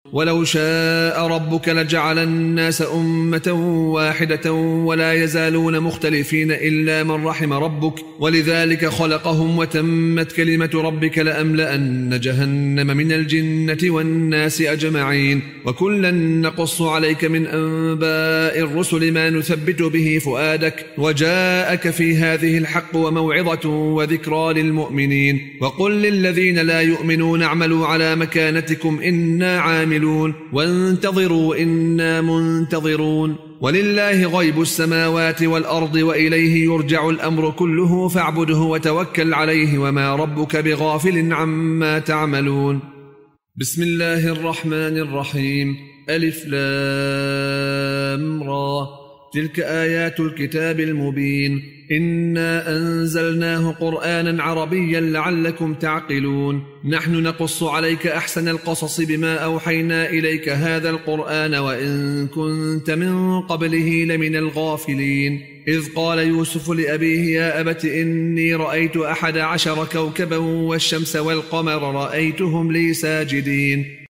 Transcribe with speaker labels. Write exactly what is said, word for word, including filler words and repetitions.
Speaker 1: ولو شاء ربك لجعل الناس أمة واحدة ولا يزالون مختلفين إلا من رحم ربك ولذلك خلقهم وتمت كلمة ربك لأملأن جهنم من الجنة والناس أجمعين وكلا نقص عليك من أنباء الرسل ما نثبت به فؤادك وجاءك في هذه الحق وموعظة وذكرى للمؤمنين وقل للذين لا يؤمنون اعملوا على مكانتكم إنا عاملون وانتظروا إنا منتظرون ولله غيب السماوات والأرض وإليه يرجع الأمر كله فاعبده وتوكل عليه وما ربك بغافل عما تعملون. بسم الله الرحمن الرحيم. ألف لام را تلك آيات الكتاب المبين إنا أنزلناه قرآنا عربيا لعلكم تعقلون نحن نقص عليك أحسن القصص بما أوحينا إليك هذا القرآن وإن كنت من قبله لمن الغافلين إذ قال يوسف لأبيه يا أبت إني رأيت أحد عشر كوكبا والشمس والقمر رأيتهم لي ساجدين